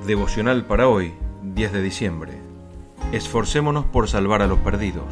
Devocional para hoy, 10 de diciembre. Esforcémonos por salvar a los perdidos.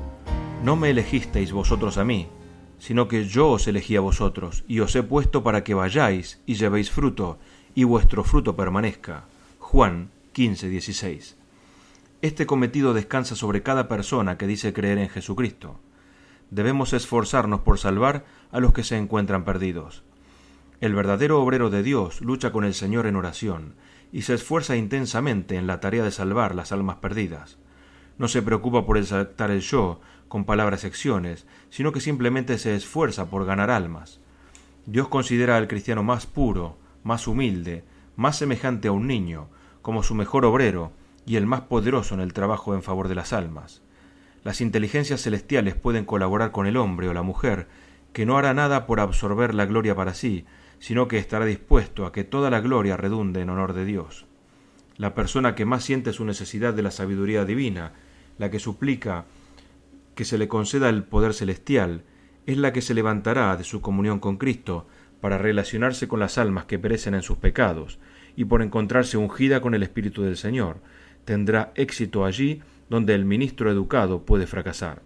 No me elegisteis vosotros a mí, sino que yo os elegí a vosotros, y os he puesto para que vayáis y llevéis fruto, y vuestro fruto permanezca. Juan 15:16. Este cometido descansa sobre cada persona que dice creer en Jesucristo. Debemos esforzarnos por salvar a los que se encuentran perdidos. El verdadero obrero de Dios lucha con el Señor en oración y se esfuerza intensamente en la tarea de salvar las almas perdidas. No se preocupa por exaltar el yo con palabras secciones, sino que simplemente se esfuerza por ganar almas. Dios considera al cristiano más puro, más humilde, más semejante a un niño, como su mejor obrero y el más poderoso en el trabajo en favor de las almas. Las inteligencias celestiales pueden colaborar con el hombre o la mujer, que no hará nada por absorber la gloria para sí, sino que estará dispuesto a que toda la gloria redunde en honor de Dios. La persona que más siente su necesidad de la sabiduría divina, la que suplica que se le conceda el poder celestial, es la que se levantará de su comunión con Cristo para relacionarse con las almas que perecen en sus pecados, y por encontrarse ungida con el Espíritu del Señor, tendrá éxito allí donde el ministro educado puede fracasar.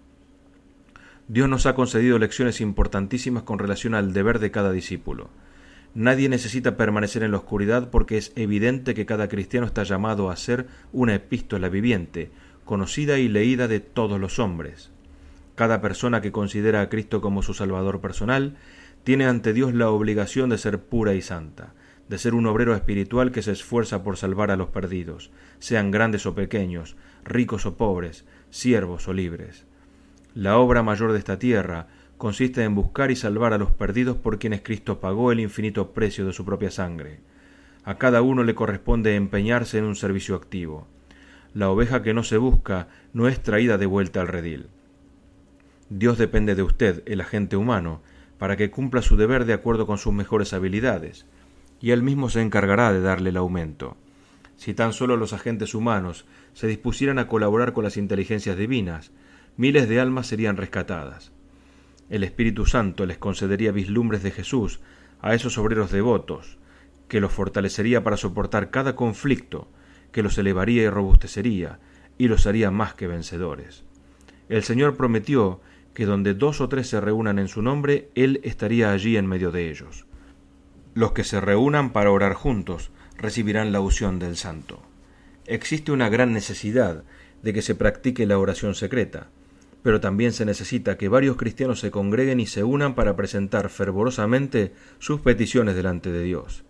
Dios nos ha concedido lecciones importantísimas con relación al deber de cada discípulo. Nadie necesita permanecer en la oscuridad porque es evidente que cada cristiano está llamado a ser una epístola viviente, conocida y leída de todos los hombres. Cada persona que considera a Cristo como su Salvador personal tiene ante Dios la obligación de ser pura y santa, de ser un obrero espiritual que se esfuerza por salvar a los perdidos, sean grandes o pequeños, ricos o pobres, siervos o libres. La obra mayor de esta tierra consiste en buscar y salvar a los perdidos por quienes Cristo pagó el infinito precio de su propia sangre. A cada uno le corresponde empeñarse en un servicio activo. La oveja que no se busca no es traída de vuelta al redil. Dios depende de usted, el agente humano, para que cumpla su deber de acuerdo con sus mejores habilidades, y Él mismo se encargará de darle el aumento. Si tan solo los agentes humanos se dispusieran a colaborar con las inteligencias divinas, miles de almas serían rescatadas. El Espíritu Santo les concedería vislumbres de Jesús a esos obreros devotos, que los fortalecería para soportar cada conflicto, que los elevaría y robustecería, y los haría más que vencedores. El Señor prometió que donde 2 o 3 se reúnan en su nombre, Él estaría allí en medio de ellos. Los que se reúnan para orar juntos recibirán la unción del Santo. Existe una gran necesidad de que se practique la oración secreta, pero también se necesita que varios cristianos se congreguen y se unan para presentar fervorosamente sus peticiones delante de Dios.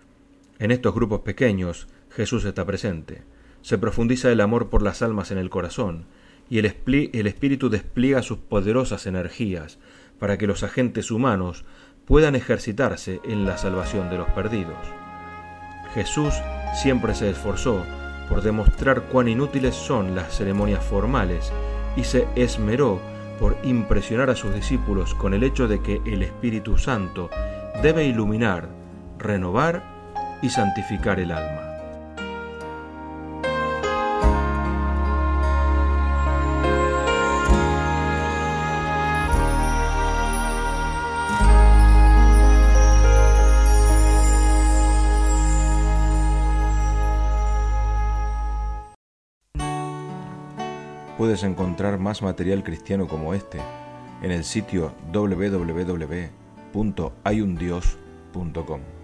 En estos grupos pequeños, Jesús está presente. Se profundiza el amor por las almas en el corazón, y el Espíritu despliega sus poderosas energías para que los agentes humanos puedan ejercitarse en la salvación de los perdidos. Jesús siempre se esforzó por demostrar cuán inútiles son las ceremonias formales y se esmeró por impresionar a sus discípulos con el hecho de que el Espíritu Santo debe iluminar, renovar y santificar el alma. Puedes encontrar más material cristiano como este en el sitio www.hayundios.com.